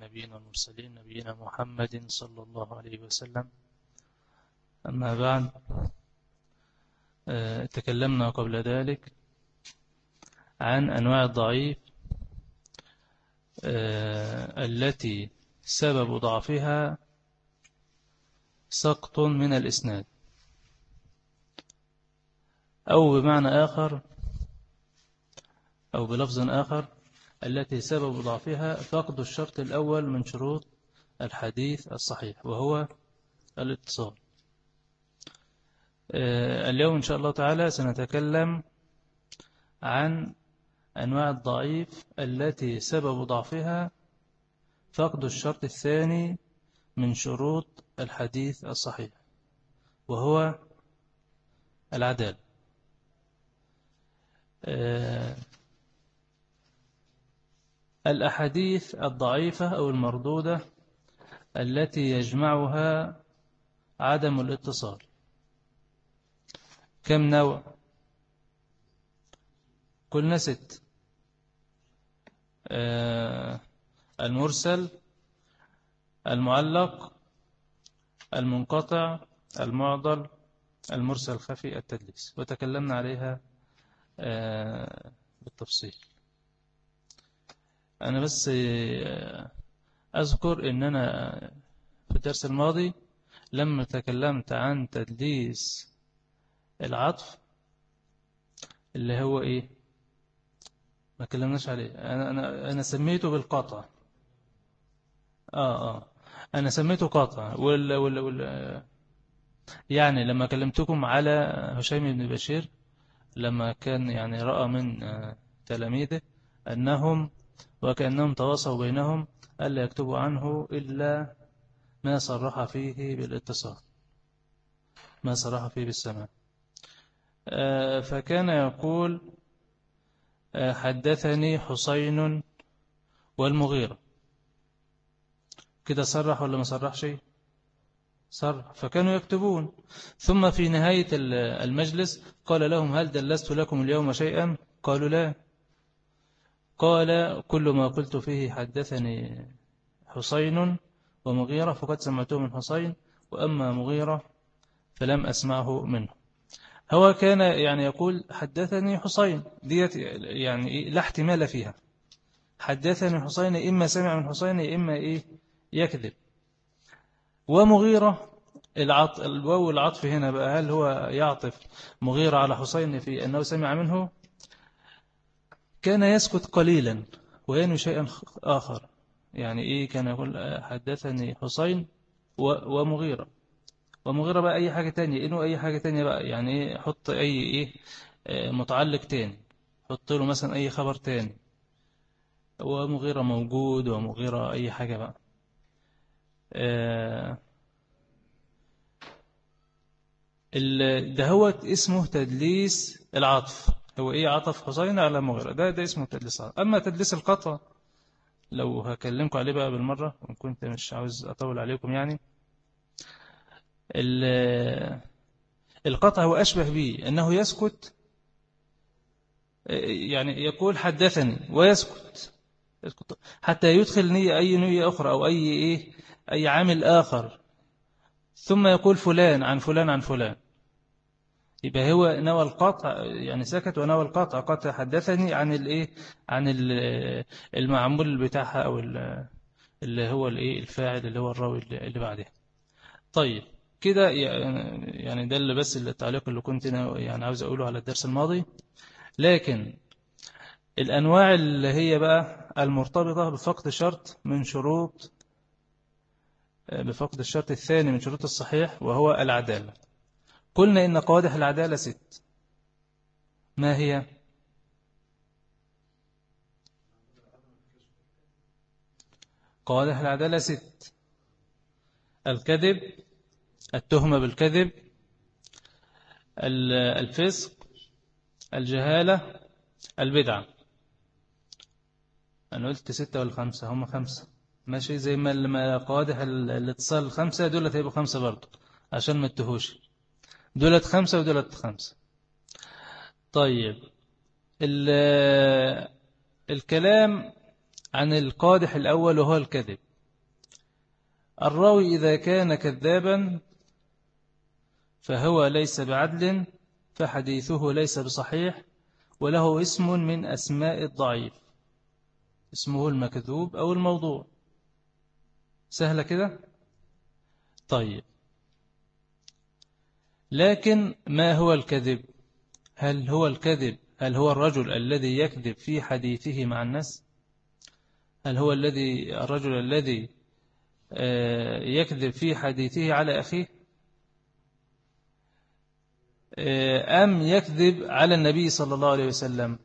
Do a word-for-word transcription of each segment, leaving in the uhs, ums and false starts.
النبيين والمرسلين نبينا محمد صلى الله عليه وسلم. أما بعد، تكلمنا قبل ذلك عن أنواع الضعيف التي سبب ضعفها سقط من الإسناد، أو بمعنى آخر أو بلفظ آخر التي سبب ضعفها فقد الشرط الأول من شروط الحديث الصحيح، وهو الاتصال. اليوم إن شاء الله تعالى سنتكلم عن أنواع الضعيف التي سبب ضعفها فقد الشرط الثاني من شروط الحديث الصحيح، وهو العدالة. الأحاديث الضعيفة أو المردودة التي يجمعها عدم الاتصال كم نوع؟ قلنا ست: المرسل، المعلق، المنقطع، المعضل، المرسل خفي، التدليس، وتكلمنا عليها بالتفصيل. أنا بس أذكر إن أنا في الدرس الماضي لما تكلمت عن تدليس العطف اللي هو إيه، ما كلمناش عليه. أنا أنا أنا سميته بالقطع. آه آه أنا سميته قطع. وال وال وال يعني لما كلمتكم على هشيم بن بشير لما كان يعني رأى من تلاميذه أنهم وكأنهم تواصوا بينهم ألا يكتبوا عنه إلا ما صرح فيه بالاتصال، ما صرح فيه بالسماع. فكان يقول: حدثني حسين والمغيرة. كده صرح ولا ما صرح شيء؟ صرح. فكانوا يكتبون. ثم في نهاية المجلس قال لهم: هل دلست لكم اليوم شيئا؟ قالوا: لا. قال: كل ما قلت فيه حدثني حسين ومغيرة فقد سمعته من حسين، وأما مغيرة فلم أسمعه منه. هو كان يعني يقول: حدثني حسين، ديت يعني لا احتمال فيها. حدثني حسين إما سمع من حسين إما إيه يكذب. ومغيرة العط... الواو العطف هنا بقى، هل هو يعطف مغيرة على حسين في أنه سمع منه؟ كان يسكت قليلا وينوي شيئا آخر. يعني إيه؟ كان يقول: حدثني حسين ومغيرة. ومغيرة بقى أي حاجة تانية، إنه أي حاجة تانية بقى، يعني إيه، حط أي إيه متعلق تاني، حط له مثلا أي خبر تاني، ومغيرة موجود ومغيرة أي حاجة بقى. ده هو اسمه تدليس العطف. هو إيه؟ عطف حسين على مغيرة، ده ده اسمه تدليس العطف. أما تدليس القطع لو هكلمكم عليه بقى بالمرة، وكنت مش عاوز أطول عليكم، يعني القطع هو أشبه به أنه يسكت، يعني يقول حدثني ويسكت حتى يدخل نية أي نية أخرى أو أي إيه أي عامل آخر، ثم يقول فلان عن فلان عن فلان. يبقى هو نوى القطع، يعني سكت ونوى القطع. قطع حدثني عن الإيه عن المعمول بتاعها، أو اللي هو الإيه الفاعل اللي هو الراوي اللي بعده. طيب كده يعني ده اللي بس التعليق اللي كنت يعني عاوز أقوله على الدرس الماضي. لكن الأنواع اللي هي بقى المرتبطة بفقد شرط من شروط بفقد الشرط الثاني من شروط الصحيح، وهو العدالة. قلنا إن قوادح العدالة ست. ما هي؟ قوادح العدالة ست: الكذب، التهمة بالكذب، الفسق، الجهالة، البدعة. أنا قلت ستة ولا خمسة؟ هم خمسة. ماشي، زي ما قوادح الاتصال خمسة، دولت هيبقوا خمسة برضو عشان ما تتهوش. دولت خمسة ودولت خمسة. طيب الكلام عن القادح الأول وهو الكذب. الراوي إذا كان كذابا فهو ليس بعدل، فحديثه ليس بصحيح، وله اسم من أسماء الضعيف، اسمه المكذوب أو الموضوع. سهلة كده؟ طيب، لكن ما هو الكذب؟ هل هو الكذب هل هو الرجل الذي يكذب في حديثه مع الناس؟ هل هو الذي الرجل الذي يكذب في حديثه على أخيه؟ أم يكذب على النبي صلى الله عليه وسلم؟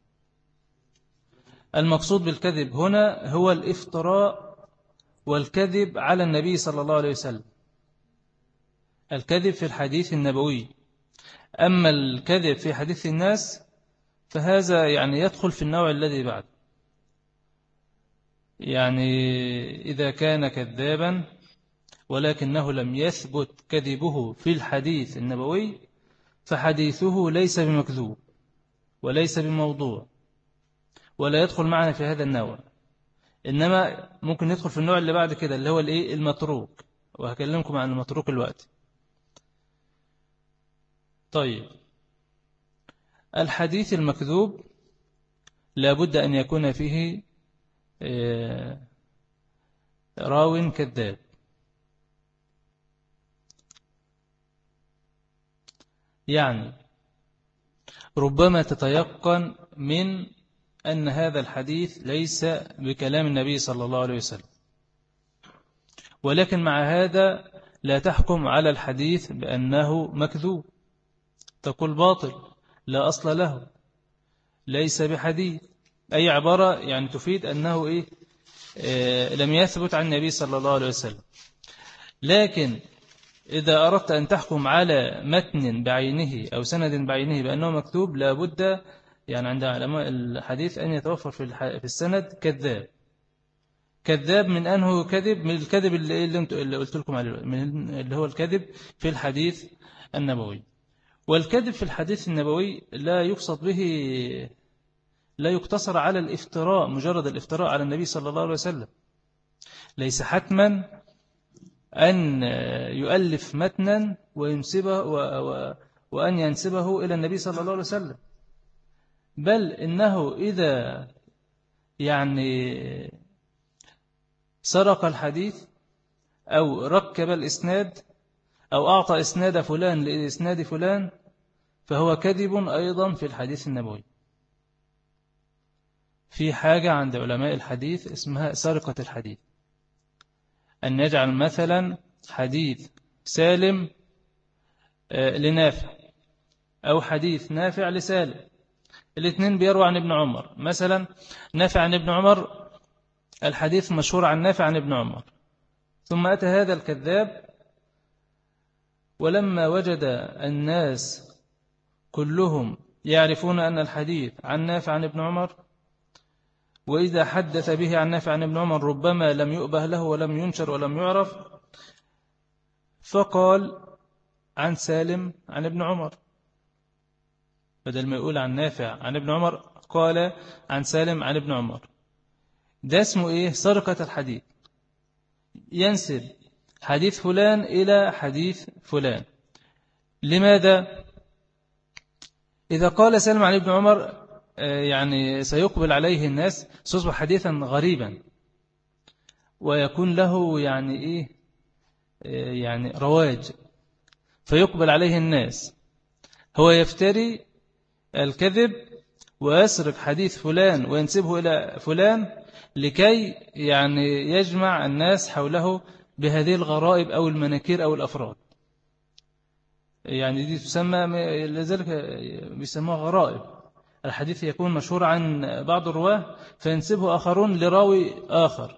المقصود بالكذب هنا هو الافتراء والكذب على النبي صلى الله عليه وسلم، الكذب في الحديث النبوي. أما الكذب في حديث الناس فهذا يعني يدخل في النوع الذي بعد، يعني إذا كان كذابا ولكنه لم يثبت كذبه في الحديث النبوي فحديثه ليس بمكذوب وليس بموضوع، ولا يدخل معنا في هذا النوع. إنما ممكن يدخل في النوع اللي بعد كده اللي هو الإيه المتروك، وهكلمكم عن المتروك الوقت. طيب، الحديث المكذوب لابد أن يكون فيه راو كذاب، يعني ربما تتيقن من أن هذا الحديث ليس بكلام النبي صلى الله عليه وسلم، ولكن مع هذا لا تحكم على الحديث بأنه مكذوب، تقول باطل لا أصل له، ليس بحديث، أي عبارة يعني تفيد أنه إيه آه لم يثبت عن النبي صلى الله عليه وسلم. لكن إذا أردت أن تحكم على متن بعينه أو سند بعينه بأنه مكتوب، لابد يعني عند علماء الحديث أن يتوفر في السند كذاب. كذاب من أنه كذب؟ من الكذب اللي, اللي قلت لكم عليه، من اللي هو الكذب في الحديث النبوي. والكذب في الحديث النبوي لا يقصد به، لا يقتصر على الافتراء، مجرد الافتراء على النبي صلى الله عليه وسلم. ليس حتما أن يؤلف متنا وينسبه و و وأن ينسبه إلى النبي صلى الله عليه وسلم، بل إنه إذا يعني سرق الحديث أو ركب الإسناد أو أعطى إسناد فلان لإسناد فلان فهو كذب أيضا في الحديث النبوي. في حاجة عند علماء الحديث اسمها سرقة الحديث، أن يجعل مثلا حديث سالم لنافع أو حديث نافع لسالم، الاثنين بيروى عن ابن عمر، مثلا نافع عن ابن عمر، الحديث مشهور عن نافع عن ابن عمر، ثم أتى هذا الكذاب ولما وجد الناس كلهم يعرفون أن الحديث عن نافع عن ابن عمر، وإذا حدث به عن نافع عن ابن عمر ربما لم يؤبه له ولم ينشر ولم يعرف، فقال عن سالم عن ابن عمر، بدل ما يقول عن نافع عن ابن عمر قال عن سالم عن ابن عمر. ده اسمه إيه؟ سرقة الحديث، ينسب حديث فلان إلى حديث فلان. لماذا؟ إذا قال سالم عن ابن عمر يعني سيقبل عليه الناس، سيصبح حديثا غريبا ويكون له يعني إيه يعني رواج، فيقبل عليه الناس. هو يفتري الكذب ويسرق حديث فلان وينسبه إلى فلان لكي يعني يجمع الناس حوله بهذه الغرائب أو المناكير أو الأفراد، يعني دي تسمى، لذلك بيسموها غرائب. الحديث يكون مشهور عن بعض الرواه فينسبه آخرون لراوي آخر،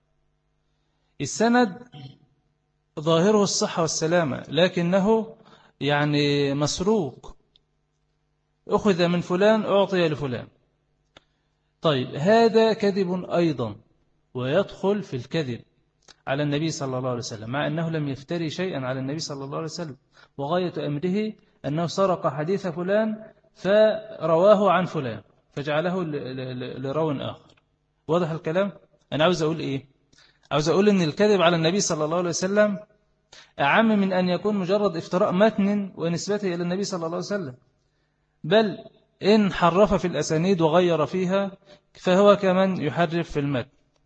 السند ظاهره الصحة والسلامة لكنه يعني مسروق، أخذ من فلان أعطي لفلان. طيب، هذا كذب أيضا ويدخل في الكذب على النبي صلى الله عليه وسلم، مع أنه لم يفتري شيئا على النبي صلى الله عليه وسلم، وغاية أمره أنه سرق حديث فلان فرواه عن فلان فجعله لراو آخر. واضح الكلام؟ أنا عاوز أقول إيه؟ عاوز أقول إن الكذب على النبي صلى الله عليه وسلم أعم من أن يكون مجرد افتراء متن ونسبته إلى النبي صلى الله عليه وسلم، بل إن حرف في الأسانيد وغير فيها فهو كمن يحرف في المتن.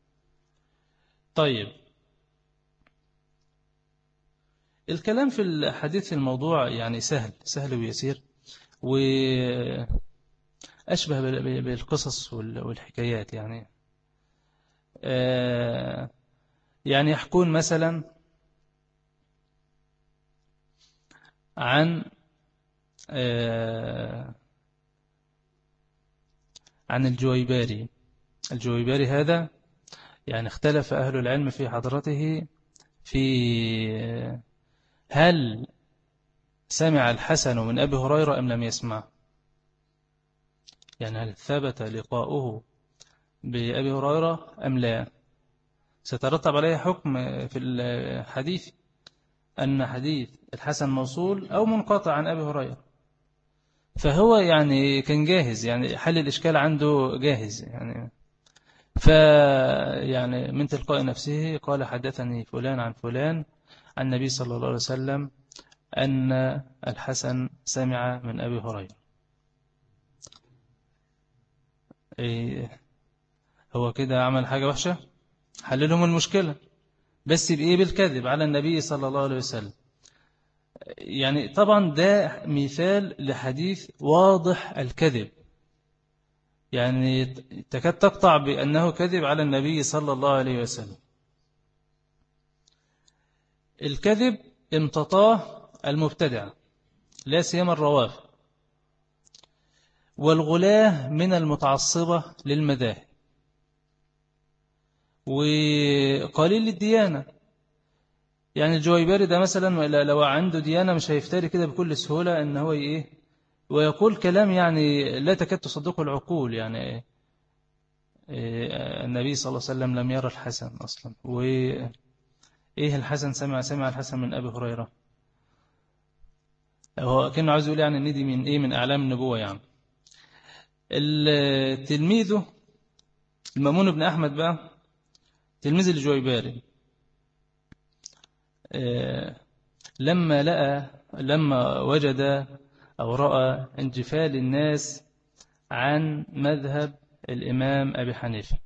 طيب، الكلام في الحديث في الموضوع يعني سهل سهل ويسير، وأشبه بالقصص والحكايات. يعني يعني يحكون مثلا عن عن الجويباري. الجويباري هذا يعني اختلف أهل العلم في حضرته في هل سمع الحسن من أبي هريرة أم لم يسمع، يعني هل ثبت لقاؤه بأبي هريرة أم لا. سترتب عليه حكم في الحديث أن حديث الحسن موصول أو منقطع عن أبي هريرة، فهو يعني كان جاهز، يعني حل الإشكال عنده جاهز يعني. فيعني من تلقاء نفسه قال حدثني فلان عن فلان عن النبي صلى الله عليه وسلم أن الحسن سمع من أبي هريرة. إيه هو كده عمل حاجة وحشة؟ حللهم المشكلة، بس بإيه؟ بالكذب على النبي صلى الله عليه وسلم. يعني طبعا ده مثال لحديث واضح الكذب، يعني تكاد تقطع بأنه كذب على النبي صلى الله عليه وسلم. الكذب امتطاه المبتدع لا سيما الروافض والغلاة من المتعصبة للمذاهب وقليل الديانة. يعني الجويباري ده مثلا لو عنده ديانة مش هيفتري كده بكل سهولة ان هو ايه ويقول كلام يعني لا تكاد تصدقه العقول. يعني إيه النبي صلى الله عليه وسلم لم يرى الحسن أصلا، وإيه الحسن سمع سمع الحسن من أبي هريرة. هو كان عاوز يقول يعني ان دي من إيه من أعلام النبوة. يعني تلميذه المأمون بن أحمد بقى تلميذ الجويباري لما لقى لما وجد أو رأى انجفال الناس عن مذهب الإمام أبي حنيفة،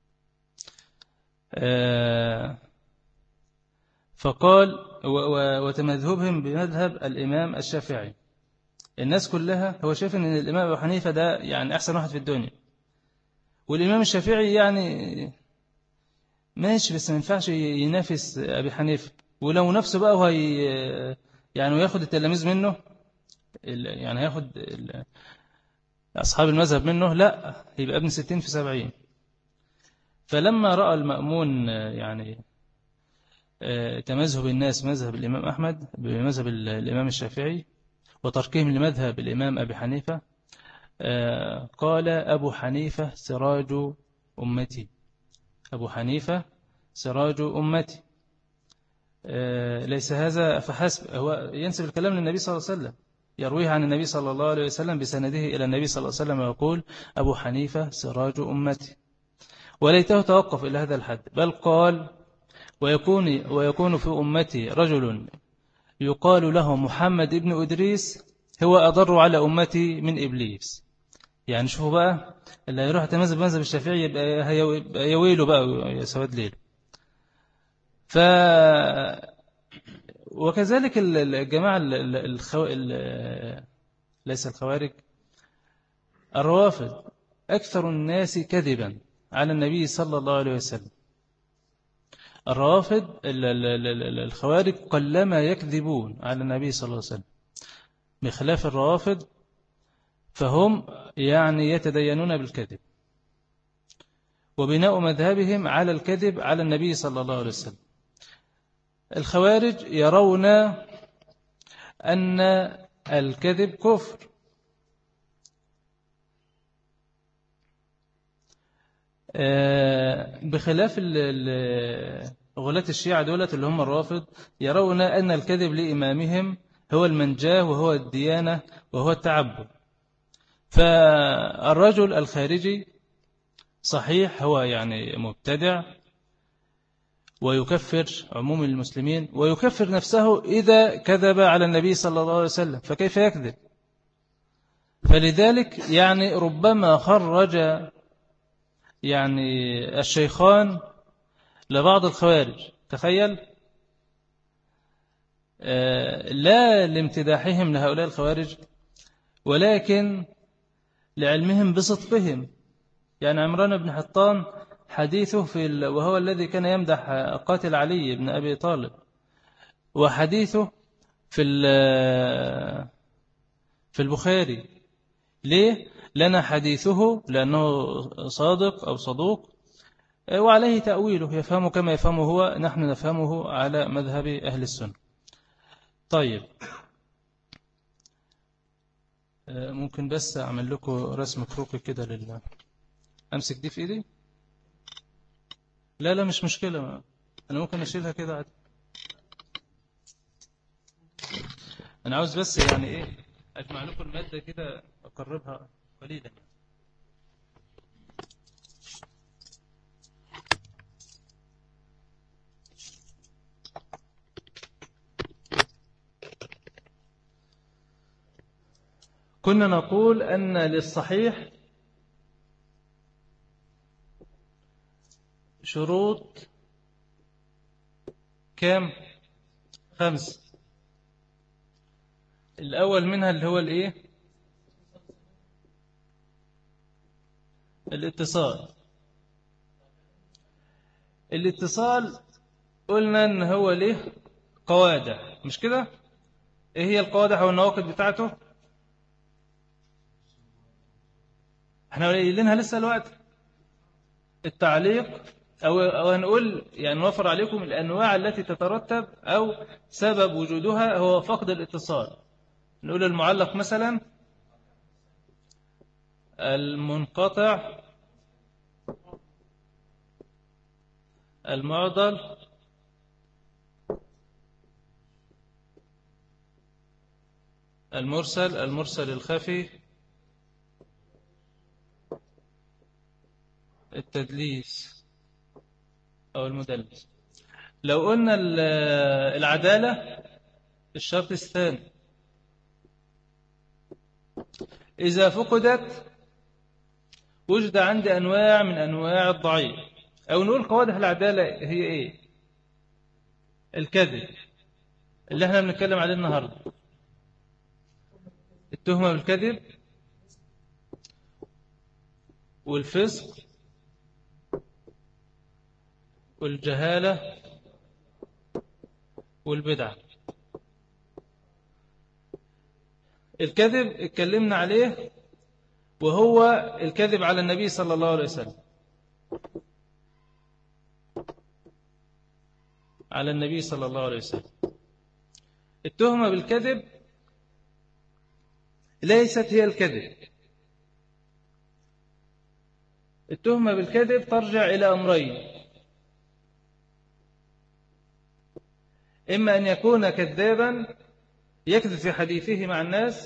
فقال وتمذهبهم بمذهب الإمام الشافعي. الناس كلها هو شايف أن الإمام أبي حنيفة ده يعني أحسن واحد في الدنيا، والإمام الشافعي يعني ماشي بس ما ينفعش ينافس أبي حنيفة. ولو نفسه بقى وهي يعني وياخد التلاميذ منه، يعني هياخد أصحاب المذهب منه، لا يبقى ابن ستين في سبعين. فلما رأى المأمون يعني تمذهب الناس مذهب الإمام أحمد بمذهب الإمام الشافعي وتركهم لمذهب الإمام أبي حنيفة، قال أبو حنيفة سراج أمتي، أبو حنيفة سراج أمتي. ليس هذا فحسب، هو ينسب الكلام للنبي صلى الله عليه وسلم، يرويه عن النبي صلى الله عليه وسلم بسنده إلى النبي صلى الله عليه وسلم ويقول أبو حنيفة سراج أمتي. وليته توقف إلى هذا الحد، بل قال ويكون, ويكون في أمتي رجل يقال له محمد ابن إدريس هو أضر على أمتي من إبليس. يعني شوفوا بقى اللي يروح تمذهب مذهب الشافعي يبقى يويله بقى يا سواد ليل. ف وكذلك الجماعة الخو... ليس الخوارج، الروافض أكثر الناس كذبا على النبي صلى الله عليه وسلم. الروافض الخوارج قلما يكذبون على النبي صلى الله عليه وسلم، بخلاف الروافض فهم يعني يتدينون بالكذب وبناء مذهبهم على الكذب على النبي صلى الله عليه وسلم. الخوارج يرون أن الكذب كفر، بخلاف غلاة الشيعة دولة اللي هم الرافض يرون أن الكذب لإمامهم هو المنجاة وهو الديانة وهو التعبد. فالرجل الخارجي صحيح هو يعني مبتدع ويكفر عموم المسلمين ويكفر نفسه إذا كذب على النبي صلى الله عليه وسلم، فكيف يكذب؟ فلذلك يعني ربما خرج يعني الشيخان لبعض الخوارج، تخيل، لا لامتداحهم لهؤلاء الخوارج ولكن لعلمهم بصدقهم. يعني عمران بن حطان حديثه في ال... وهو الذي كان يمدح قاتل علي بن أبي طالب، وحديثه في ال... في البخاري. ليه؟ لنا حديثه لأنه صادق أو صدوق، وعليه تأويله يفهم كما يفهمه هو، نحن نفهمه على مذهب أهل السنة. طيب، ممكن بس أعمل لكم رسم كروكي كده لله. أمسك دي في إيدي؟ لا لا مش مشكلة، أنا ممكن أشيلها كده عادي. أنا عاوز بس يعني إيه أجمع لكم المادة كده أقربها قليلا. كنا نقول أن للصحيح شروط كام؟ خمس. الأول منها اللي هو الإيه؟ الاتصال. الاتصال قلنا أن هو ليه قوادح، مش كده؟ إيه هي القوادح والنواقض بتاعته؟ احنا قايلينها لسه الوقت. التعليق أو, أو هنقول يعني نوفر عليكم الأنواع التي تترتب أو سبب وجودها هو فقد الاتصال. نقول المعلق مثلا المنقطع، المعضل، المرسل، المرسل الخفي، التدليس أو المدلس. لو قلنا العدالة الشرط الثاني، إذا فقدت وجد عندي أنواع من أنواع الضعيف. أو نقول قوادح العدالة هي إيه؟ الكذب اللي احنا بنتكلم عليه النهاردة، التهمة بالكذب والفسق والجهالة والبدعة. الكذب اتكلمنا عليه وهو الكذب على النبي صلى الله عليه وسلم، على النبي صلى الله عليه وسلم. التهمة بالكذب ليست هي الكذب. التهمة بالكذب ترجع إلى أمرين: إما أن يكون كذابا يكذب في حديثه مع الناس،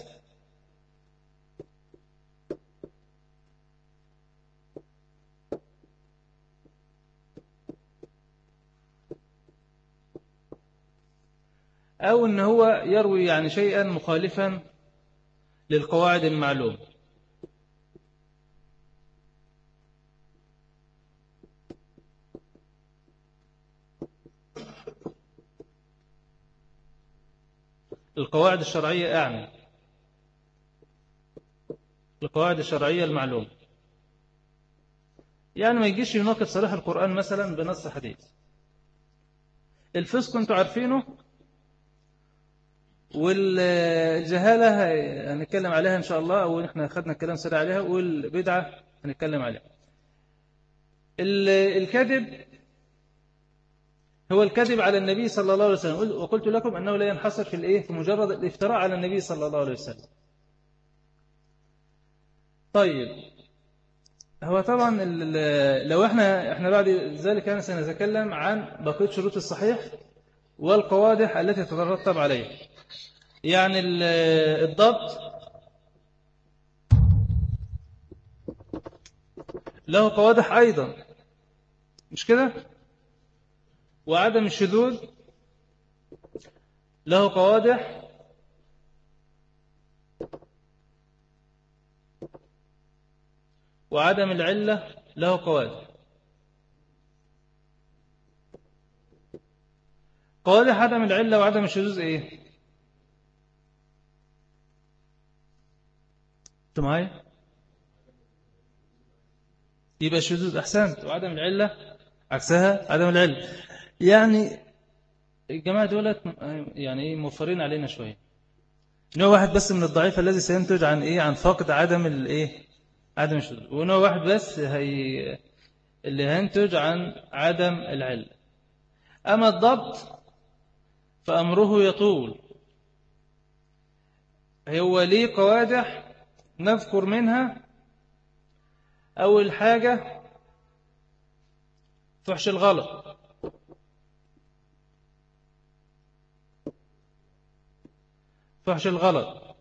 أو أن هو يروي يعني شيئا مخالفا للقواعد المعلومة. القواعد الشرعية أعني القواعد الشرعية المعلومة، يعني ما يجيش يناقض صريح القرآن مثلا بنص حديث. الفسق انتوا عارفينه، والجهالة هنتكلم عليها إن شاء الله، أو إحنا أخذنا الكلام سريع عليها، والبدعة هنتكلم عليها. الكذب هو الكذب على النبي صلى الله عليه وسلم، وقلت لكم أنه لا ينحصر في الإيه في مجرد الافتراء على النبي صلى الله عليه وسلم. طيب، هو طبعا لو احنا احنا بعد ذلك أنا سنتكلم عن بقية شروط الصحيح والقوادح التي تترتب عليه. يعني الضبط له قوادح أيضا، مش كده؟ وعدم الشذوذ له قوادح وعدم العلة له قوادح. قوادح عدم العلة وعدم الشذوذ إيه؟ أنتوا معايا؟ يبقى الشذوذ أحسنت، وعدم العلة عكسها عدم العلة. يعني الجماعة دولت يعني إيه موفرين علينا شوية. نوع واحد بس من الضعيف الذي سينتج عن إيه؟ عن فقد عدم الإيه؟ عدم الشذوذ. ونوع واحد بس هي اللي هينتج عن عدم العلة. أما الضبط فأمره يطول. هو ليه قوادح نذكر منها. أول حاجة فحش الغلط، فحش الغلط،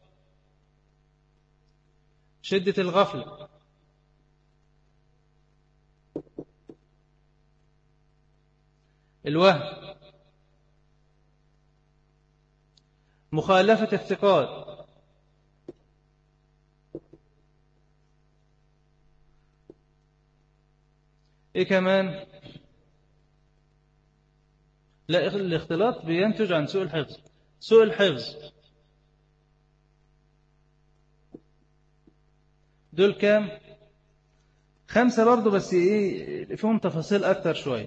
شدة الغفلة، الوهم، مخالفة الثقات، ايه كمان؟ لا، الاختلاط بينتج عن سوء الحفظ. سوء الحفظ دول كام؟ خمسة برضو، بس ايه فيهم تفاصيل اكتر شوية.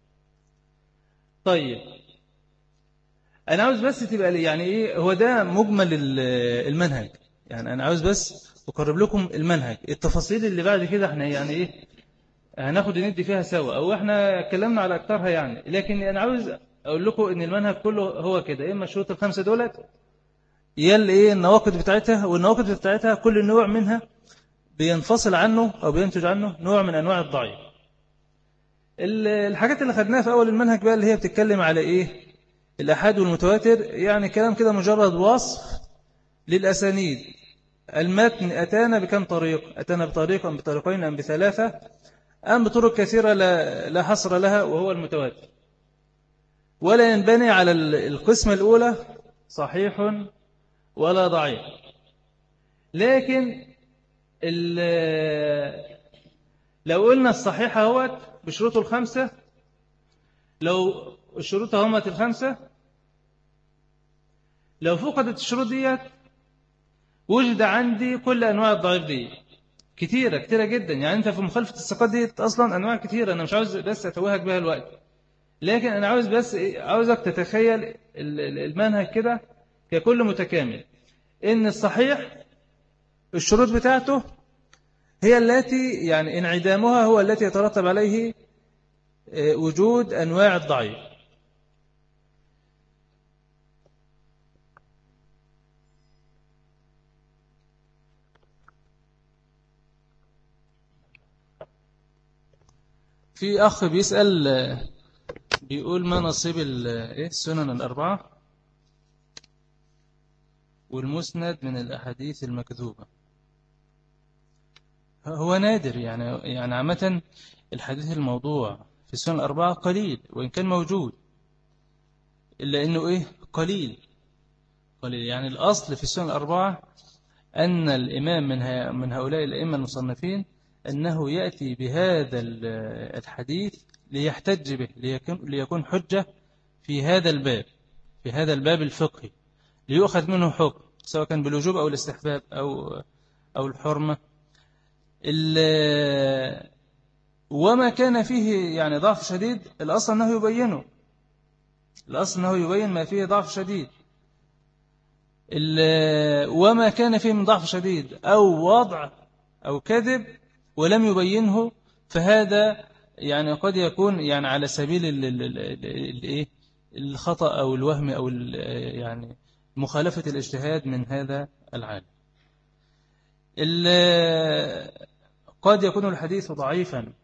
طيب انا عاوز بس تبقى لي يعني ايه هو ده مجمل المنهج. يعني انا عاوز بس اقرب لكم المنهج. التفاصيل اللي بعد كده احنا يعني ايه هناخد ندي فيها سوا، او احنا اتكلمنا على اكترها يعني. لكن انا عاوز اقول لكم ان المنهج كله هو كده. اما الشروط الخمسه دولت يل ايه النواقض بتاعتها، والنواقض بتاعتها كل نوع منها بينفصل عنه او بينتج عنه نوع من انواع الضعيف. الحاجات اللي خدناها في اول المنهج بقى اللي هي بتتكلم على ايه الآحاد والمتواتر، يعني كلام كده مجرد وصف للأسانيد. المتن أتانا بكم طريق؟ أتانا بطريق أم بطريقين أم بثلاثة أم بطرق كثيرة لا, لا حصر لها، وهو المتواتر. ولا ينبني على القسمة الأولى صحيح ولا ضعيف. لكن لو قلنا الصحيح هو بشروطه الخمسة، لو الشروط همت الخمسة، لو فقدت الشروط ديت وجد عندي كل أنواع الضعيف دي كتيرة كتيرة جدا. يعني أنت في مخالفة الثقات دي أصلا أنواع كتيرة، أنا مش عاوز بس أتوهك بها الوقت. لكن أنا عاوز بس عاوزك تتخيل المنهج كده ككل متكامل. إن الصحيح الشروط بتاعته هي التي يعني انعدامها هو التي يترتب عليه وجود أنواع الضعيف. في أخ بيسأل بيقول ما نصيب السنن الأربعة والمسند من الأحاديث المكذوبة؟ هو نادر يعني يعني عامة الحديث الموضوع في السنن الأربعة قليل، وإن كان موجود إلا أنه إيه قليل قليل. يعني الأصل في السنن الأربعة أن الإمام من من هؤلاء الأئمة المصنفين أنه يأتي بهذا الحديث ليحتج به، ليكون, ليكون حجة في هذا الباب، في هذا الباب الفقهي، ليؤخذ منه حكم سواء كان بالوجوب أو الاستحباب أو أو الحرمة. وما كان فيه يعني ضعف شديد الأصل أنه يبينه، الأصل أنه يبين ما فيه ضعف شديد. وما كان فيه من ضعف شديد أو وضع أو كذب ولم يبينه، فهذا يعني قد يكون يعني على سبيل الايه الخطأ أو الوهم أو يعني مخالفة الاجتهاد من هذا العالم. قد يكون الحديث ضعيفا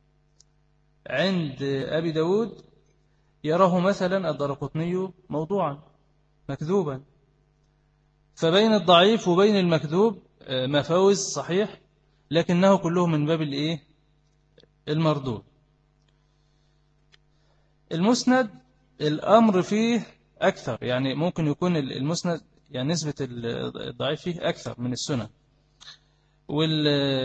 عند أبي داود، يراه مثلا الدرقطني موضوعا مكذوبا، فبين الضعيف وبين المكذوب مفاوز صحيح، لكنه كله من باب الايه المردود. المسند الأمر فيه أكثر، يعني ممكن يكون المسند يعني نسبة الضعيف فيه أكثر من السنن. وال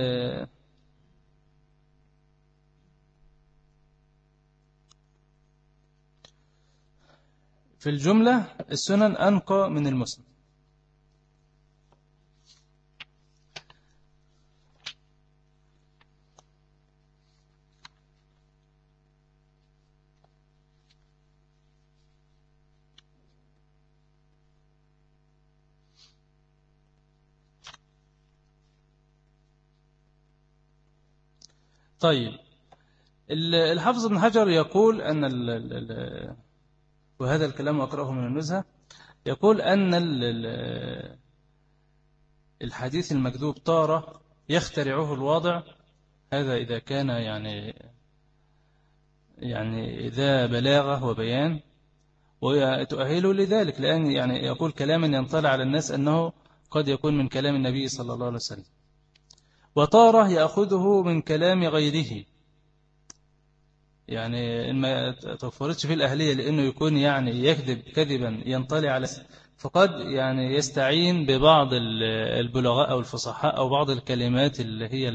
في الجملة السنن أنقى من المسند. طيب، الحافظ ابن حجر يقول أن ال ال وهذا الكلام أقرأه من النزهة، يقول أن الحديث المكذوب طارة يخترعه الواضع، هذا إذا كان يعني يعني إذا بلاغة وبيان وتؤهله لذلك، لأن يعني يقول كلاما ينطلع على الناس أنه قد يكون من كلام النبي صلى الله عليه وسلم. وطاره يأخذه من كلام غيره، يعني ما توفرتش في الأهلية لأنه يكون يعني يكذب كذبا ينطلع على، فقد يعني يستعين ببعض البلغاء أو الفصحاء أو بعض الكلمات اللي هي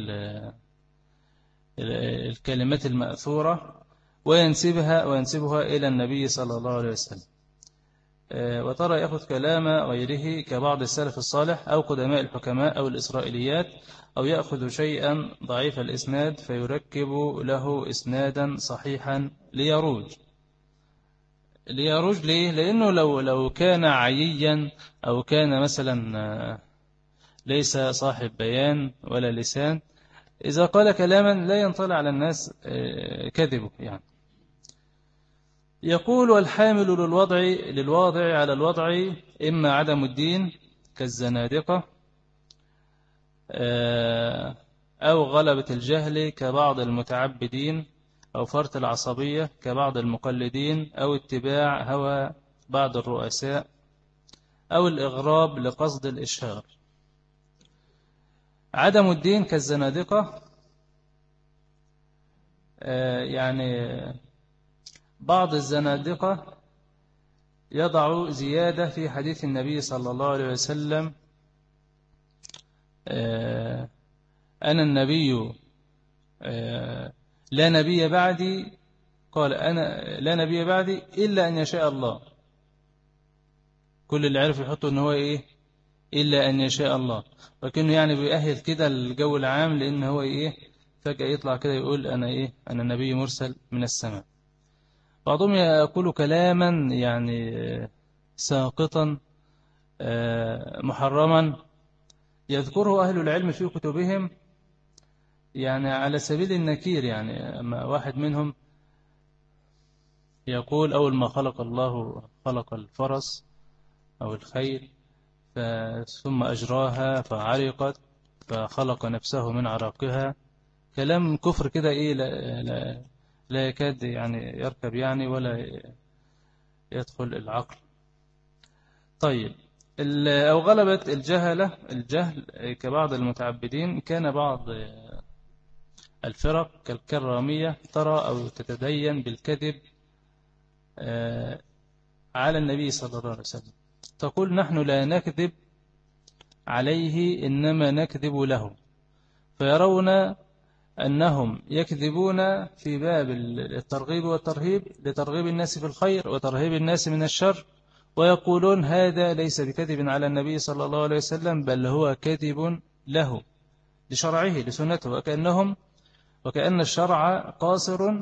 الكلمات المأثورة وينسبها وينسبها إلى النبي صلى الله عليه وسلم. وترى يأخذ كلام غيره كبعض السلف الصالح أو قدماء الحكماء أو الإسرائيليات، أو يأخذ شيئا ضعيف الإسناد فيركب له إسنادا صحيحا ليروج. ليروج ليه؟ لأنه لو لو كان عييا أو كان مثلا ليس صاحب بيان ولا لسان، إذا قال كلاما لا ينطلع على الناس كذبه يعني. يقول والحامل للوضع للواضع على الوضع إما عدم الدين كالزنادقة، أو غلبة الجهل كبعض المتعبدين، أو فرط العصبية كبعض المقلدين، أو اتباع هوى بعض الرؤساء، أو الإغراب لقصد الإشهار. عدم الدين كالزنادقة، يعني بعض الزنادقة يضع زيادة في حديث النبي صلى الله عليه وسلم، أنا النبي لا نبي بعدي، قال أنا لا نبي بعدي إلا أن يشاء الله. كل اللي عرف يحطه أنه هو إيه إلا أن يشاء الله، وكأنه يعني بيأهل كده الجو العام، لأن هو إيه فجأة يطلع كده يقول أنا إيه أنا نبي مرسل من السماء. بعضهم يقول كلاما يعني ساقطا محرما يذكره أهل العلم في كتبهم يعني على سبيل النكير. يعني أما واحد منهم يقول أول ما خلق الله خلق الفرس أو الخيل ثم أجراها فعرقت فخلق نفسه من عرقها، كلام كفر كده إيه لا, لا, لا يكاد يعني يركب يعني ولا يدخل العقل. طيب، أو غلبت الجهلة الجهل كبعض المتعبدين، كان بعض الفرق كالكرامية ترى أو تتدين بالكذب على النبي صلى الله عليه وسلم، تقول نحن لا نكذب عليه إنما نكذب له، فيرون أنهم يكذبون في باب الترغيب والترهيب لترغيب الناس في الخير وترهيب الناس من الشر، ويقولون هذا ليس بكذب على النبي صلى الله عليه وسلم بل هو كذب له لشرعه لسنته، وكأنهم وكأن الشرع قاصر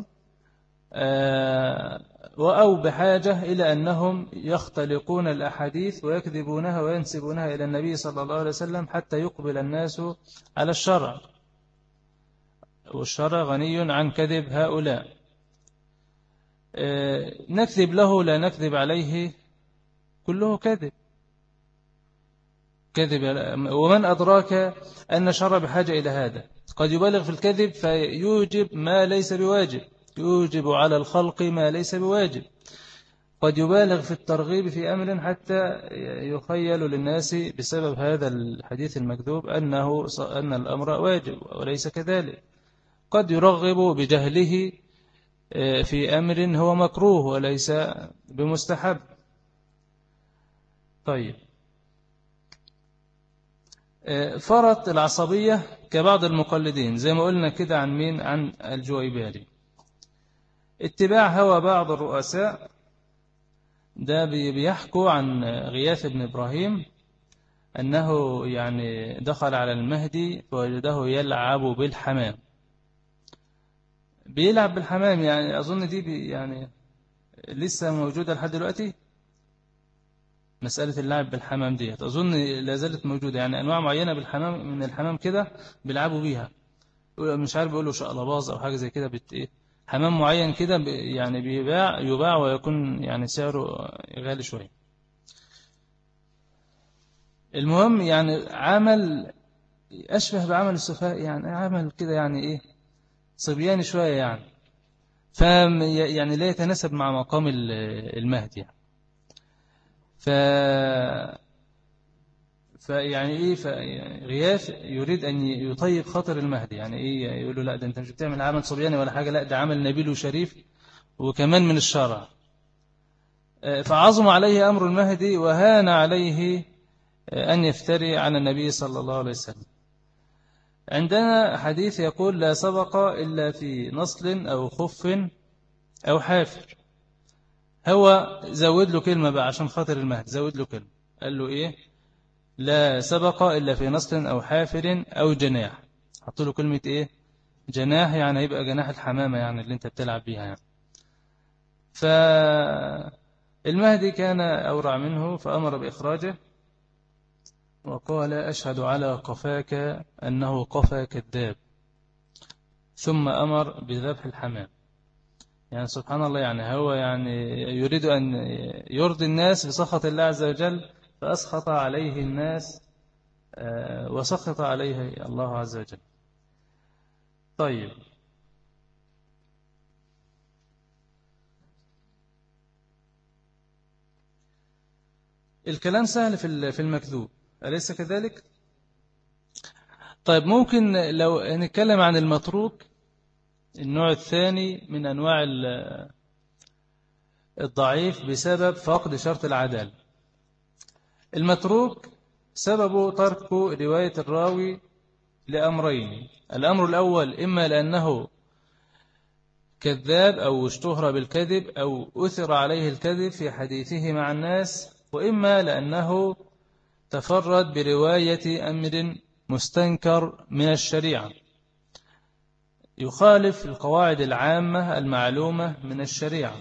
أو بحاجة إلى أنهم يختلقون الأحاديث ويكذبونها وينسبونها إلى النبي صلى الله عليه وسلم حتى يقبل الناس على الشرع، والشرع غني عن كذب هؤلاء. نكذب له لا نكذب عليه كله كذب كذب. ومن أدراك أن الشرع بحاجة إلى هذا؟ قد يبالغ في الكذب فيوجب ما ليس بواجب، يوجب على الخلق ما ليس بواجب. قد يبالغ في الترغيب في أمر حتى يخيل للناس بسبب هذا الحديث المكذوب أنه أن الأمر واجب وليس كذلك. قد يرغب بجهله في أمر هو مكروه وليس بمستحب. طيب، فرط العصبية كبعض المقلدين زي ما قلنا كده عن مين؟ عن الجويباري. اتباع هوى بعض الرؤساء، ده بيحكوا عن غياث بن إبراهيم أنه يعني دخل على المهدي فوجده يلعب بالحمام. بيلعب بالحمام، يعني أظن دي يعني لسه موجودة لحد دلوقتي. مسألة اللعب بالحمام دي أظن لا زالت موجودة، يعني أنواع معينة بالحمام من الحمام كده بيلعبوا بيها، مش عارف بيقولوا شقلباز أو حاجة زي كده. بت إيه حمام معين كده يعني بيباع يباع ويكون يعني سعره غالي شوية. المهم يعني عمل أشبه بعمل السفهاء، يعني عمل كده يعني إيه صبياني شوية يعني، ف يعني لا يتناسب مع مقام المهدي يعني. ف فيعني ايه غياث يريد ان يطيب خاطر المهدي، يعني ايه يقول له لا ده انت مش بتعمل عمل صبياني ولا حاجه، لا ده عمل نبيل وشريف وكمان من الشرع. فعظم عليه امر المهدي وهان عليه ان يفتري على النبي صلى الله عليه وسلم. عندنا حديث يقول لا سبق الا في نصل او خف او حافر. هو زود له كلمه بقى عشان خاطر المهدي، زود له كلمه، قال له ايه؟ لا سبق إلا في نصل أو حافر أو جناح. حط له كلمة إيه؟ جناح، يعني يبقى جناح الحمامة يعني اللي أنت بتلعب بيها يعني. فالمهدي كان أورع منه فأمر بإخراجه وقال أشهد على قفاك أنه قفا كذاب، ثم أمر بذبح الحمام. يعني سبحان الله، يعني هو يعني يريد أن يرضي الناس بسخط الله عز وجل، فأسخط عليه الناس وسخط عليه الله عز وجل. طيب، الكلام سهل في المكذوب، أليس كذلك؟ طيب، ممكن لو نتكلم عن المتروك، النوع الثاني من أنواع الضعيف بسبب فقد شرط العدالة. المتروك سبب ترك رواية الراوي لأمرين. الأمر الأول إما لأنه كذاب أو اشتهر بالكذب أو أثر عليه الكذب في حديثه مع الناس، وإما لأنه تفرد برواية أمر مستنكر من الشريعة يخالف القواعد العامة المعلومة من الشريعة،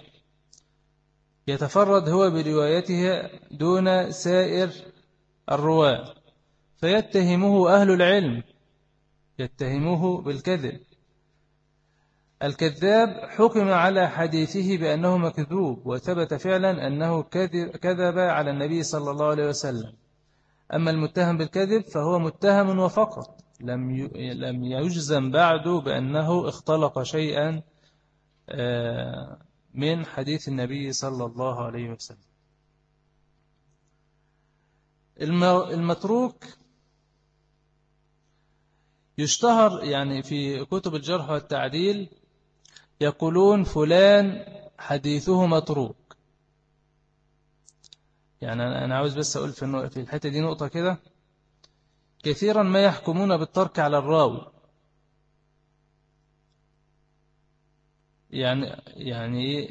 يتفرد هو بروايته دون سائر الرواة، فيتهمه أهل العلم، يتهمه بالكذب. الكذاب حكم على حديثه بأنه مكذوب، وثبت فعلا أنه كذب على النبي صلى الله عليه وسلم. أما المتهم بالكذب فهو متهم وفقط، لم لم يجزم بعد بأنه اختلق شيئا من حديث النبي صلى الله عليه وسلم. المتروك يشتهر يعني في كتب الجرح والتعديل، يقولون فلان حديثه متروك. يعني أنا عاوز بس أقول في الحتة دي نقطة كده، كثيرا ما يحكمون بالترك على الراوي، يعني يعني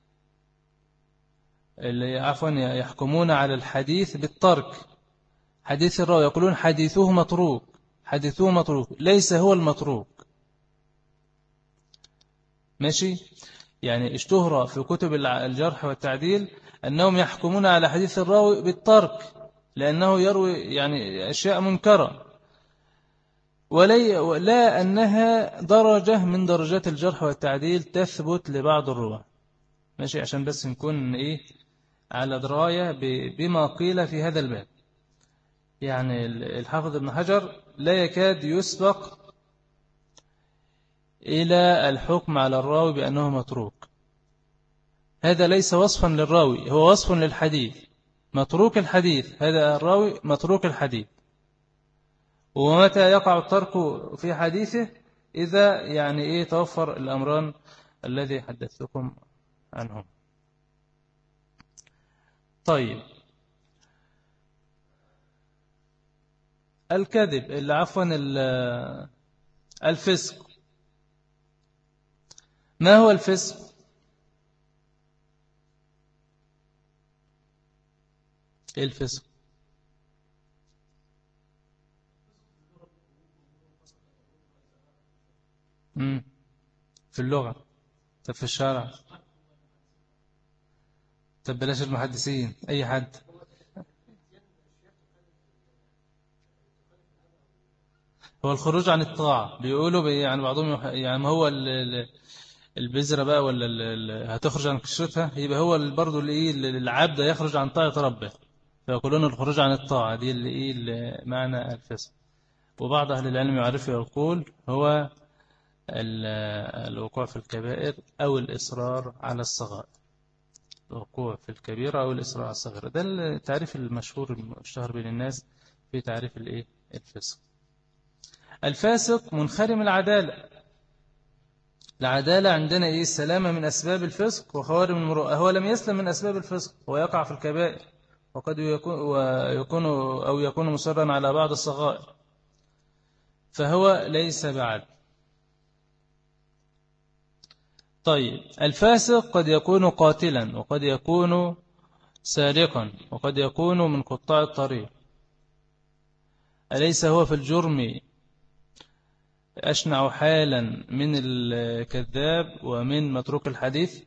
اللي عفوا يحكمون على الحديث بالترك، حديث الراوي يقولون حديثه متروك، حديثه متروك، ليس هو المتروك. ماشي، يعني اشتهر في كتب الجرح والتعديل أنهم يحكمون على حديث الراوي بالترك لأنه يروي يعني أشياء منكرة، ولا أنها درجة من درجات الجرح والتعديل تثبت لبعض الرواة. ماشي، عشان بس نكون إيه على دراية بما قيل في هذا الباب. يعني الحافظ ابن حجر لا يكاد يسبق إلى الحكم على الراوي بأنه متروك. هذا ليس وصفا للراوي، هو وصف للحديث، متروك الحديث، هذا الراوي متروك الحديث. ومتى يقع الترك في حديثه؟ إذا يعني إيه توفر الأمران الذي حدثتكم عنهم. طيب الكذب اللي عفوا الفسق، ما هو الفسق؟ ايه الفسق؟ مم. في اللغة. طب في الشارع؟ طب بلاش المحدثين، أي حد. هو الخروج عن الطاعة بيقولوا بي يعني بعضهم يح- يعني ما هو ال- ال- البذرة بقى ولا ال- ال- هتخرج عن قشرتها، يبقى هو ال- برضه اللي ايه ال- العبد يخرج عن طاعة ربه، فيقولون الخروج عن الطاعة دي اللي ايه اللي معنى الفسق. وبعض أهل العلم يعرف يقول هو ال- الوقوع في الكبائر أو الإصرار على الصغائر، الوقوع في الكبيرة أو الإصرار على الصغيرة، ده التعريف المشهور المشتهر بين الناس في تعريف الايه الفسق. الفاسق منخرم العدالة. العدالة عندنا إيه؟ السلامة من أسباب الفسق وخوارم المروءة. هو لم يسلم من أسباب الفسق ويقع في الكبائر، وقد يكون, ويكون أو يكون مصرا على بعض الصغائر، فهو ليس بعد. طيب الفاسق قد يكون قاتلا، وقد يكون سارقا، وقد يكون من قطاع الطريق. أليس هو في الجرم أشنع حالا من الكذاب ومن متروك الحديث؟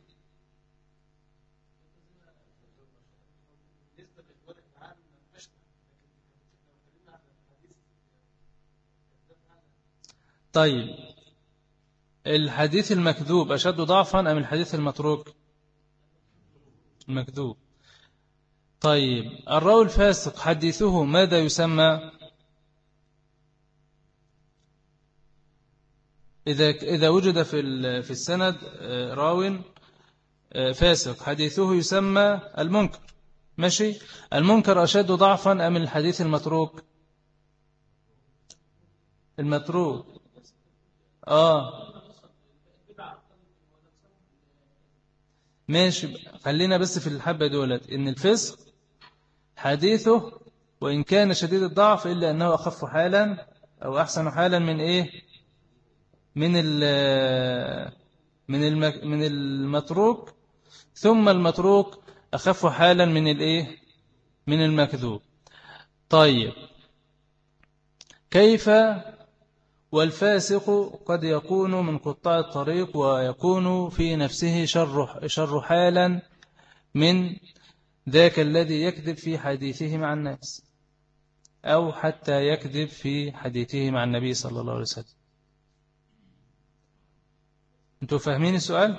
طيب الحديث المكذوب أشد ضعفا أم الحديث المتروك؟ المكذوب. طيب الراوي الفاسق حديثه ماذا يسمى؟ إذا إذا وجد في في السند راو فاسق حديثه يسمى المنكر. ماشي. المنكر أشد ضعفا أم الحديث المتروك؟ المتروك. آه ماشي. خلينا بس في الحبة دولت إن الفسق حديثه وإن كان شديد الضعف إلا أنه أخف حالا أو أحسن حالا من إيه من من المك من المتروك، ثم المتروك أخف حالا من الإيه من المكذوب. طيب كيف والفاسق قد يكون من قطاع الطريق ويكون في نفسه شر شر حالا من ذاك الذي يكذب في حديثه مع الناس أو حتى يكذب في حديثه مع النبي صلى الله عليه وسلم؟ أنتوا فاهمين السؤال؟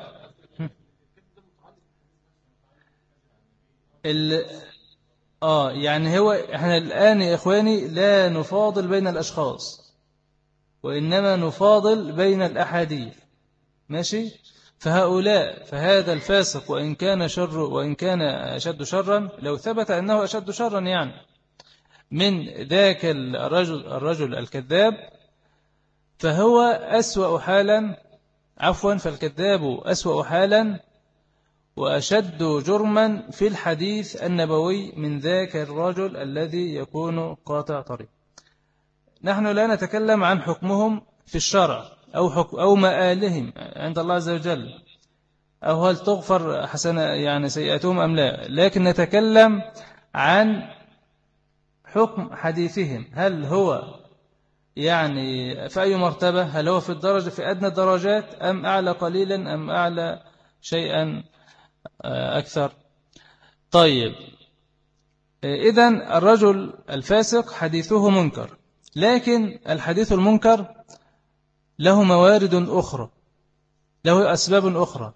ال... آه يعني هو إحنا الآن يا إخواني لا نفاضل بين الأشخاص، وإنما نفاضل بين الأحاديث. ماشي. فهؤلاء فهذا الفاسق وإن كان شر وإن كان أشد شرا، لو ثبت أنه أشد شرا يعني من ذاك الرجل الرجل الكذاب، فهو أسوأ حالا، عفوا فالكذاب أسوأ حالا وأشد جرما في الحديث النبوي من ذاك الرجل الذي يكون قاطع طريق. نحن لا نتكلم عن حكمهم في الشرع أو حكم أو مآلهم عند الله عز وجل، أو هل تغفر حسنة يعني سيئاتهم أم لا، لكن نتكلم عن حكم حديثهم. هل هو يعني في أي مرتبة؟ هل هو في الدرجة في أدنى الدرجات أم أعلى قليلا أم أعلى شيئا أكثر؟ طيب إذن الرجل الفاسق حديثه منكر، لكن الحديث المنكر له موارد أخرى، له أسباب أخرى.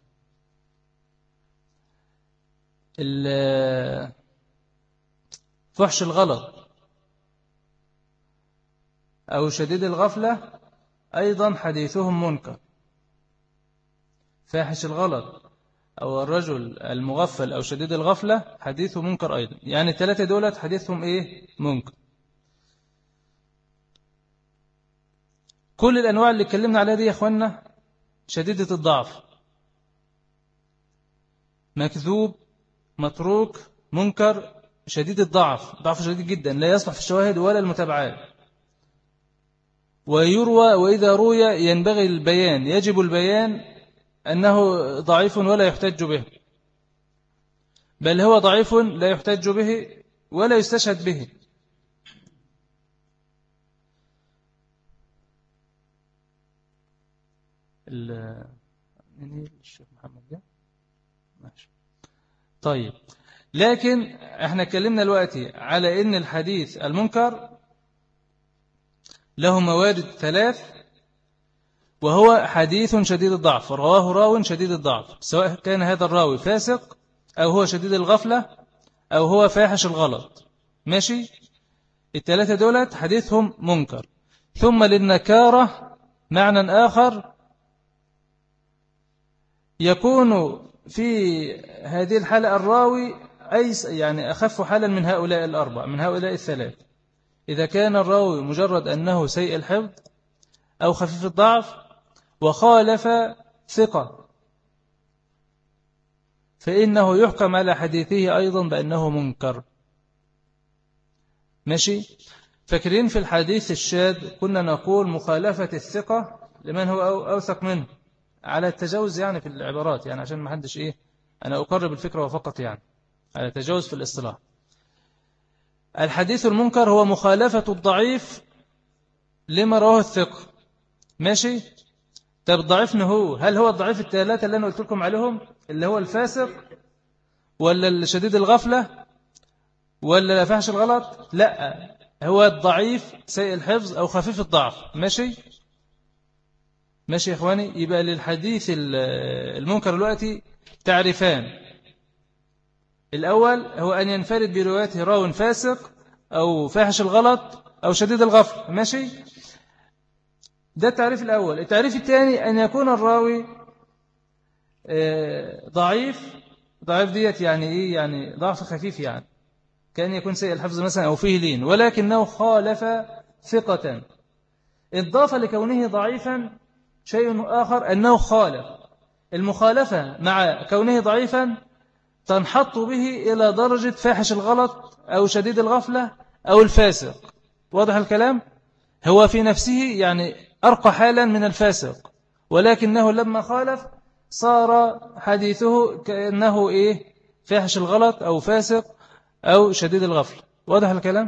فحش الغلط أو شديد الغفلة أيضا حديثهم منكر. فاحش الغلط أو الرجل المغفل أو شديد الغفلة حديثه منكر أيضا. يعني الثلاثة دولت حديثهم إيه؟ منكر. كل الأنواع اللي اتكلمنا عليها دي يا أخوانا شديدة الضعف، مكذوب، متروك، منكر، شديد الضعف، ضعف شديد جدا لا يصلح في الشواهد ولا المتابعات. ويروى، وإذا روي ينبغي البيان، يجب البيان أنه ضعيف ولا يحتج به، بل هو ضعيف لا يحتج به ولا يستشهد به. الشيخ محمد ده ماشي. طيب، لكن احنا اتكلمنا دلوقتي على ان الحديث المنكر له موارد ثلاث، وهو حديث شديد الضعف رواه راو شديد الضعف، سواء كان هذا الراوي فاسق أو هو شديد الغفلة أو هو فاحش الغلط. ماشي، الثلاثة دولت حديثهم منكر. ثم للنكارة معنى آخر، يكون في هذه الحالة الراوي أيس يعني أخف حالا من هؤلاء الأربع، من هؤلاء الثلاث. إذا كان الراوي مجرد أنه سيء الحفظ أو خفيف الضعف وخالف ثقة، فإنه يحكم على حديثه أيضا بأنه منكر. ماشي، فاكرين في الحديث الشاذ كنا نقول مخالفة الثقة لمن هو أوثق منه، على التجاوز يعني في العبارات، يعني عشان ما حدش إيه، أنا أقرب الفكرة وفقط، يعني على التجاوز في الاصطلاح. الحديث المنكر هو مخالفة الضعيف لما رواه الثقة. ماشي، طب الضعيف هو، هل هو الضعيف الثلاثة اللي أنا قلت لكم عليهم، اللي هو الفاسق ولا الشديد الغفلة ولا فحش الغلط؟ لا، هو الضعيف سيء الحفظ أو خفيف الضعف. ماشي ماشي يا إخواني. يبقى للحديث المنكر دلوقتي تعريفان. الأول هو أن ينفرد بروايته راو فاسق أو فاحش الغلط أو شديد الغفلة. ماشي، ده التعريف الأول. التعريف الثاني أن يكون الراوي ضعيف. ضعيف ديت يعني إيه؟ يعني ضعف خفيف، يعني كان يكون سيء الحفظ مثلا أو فيه لين، ولكنه خالف ثقة. إضافة لكونه ضعيفا شيء آخر، أنه خالف. المخالفة مع كونه ضعيفا تنحط به إلى درجة فاحش الغلط أو شديد الغفلة أو الفاسق. واضح الكلام؟ هو في نفسه يعني أرقى حالا من الفاسق، ولكنه لما خالف صار حديثه كأنه إيه؟ فاحش الغلط أو فاسق أو شديد الغفلة. واضح الكلام؟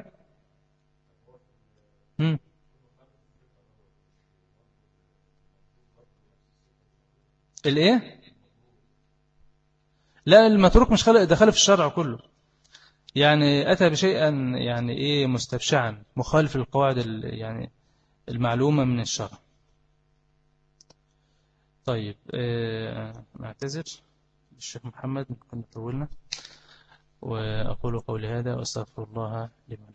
مم. الإيه؟ لا، المتروك مش خلق، ده خالف الشرع كله، يعني أتى بشيئا يعني إيه مستبشعا مخالف للقواعد يعني المعلومة من الشرع. طيب، آه، نعتذر الشيخ محمد كنا طولنا، وأقول قولي هذا وأستغفر الله لي ولكم.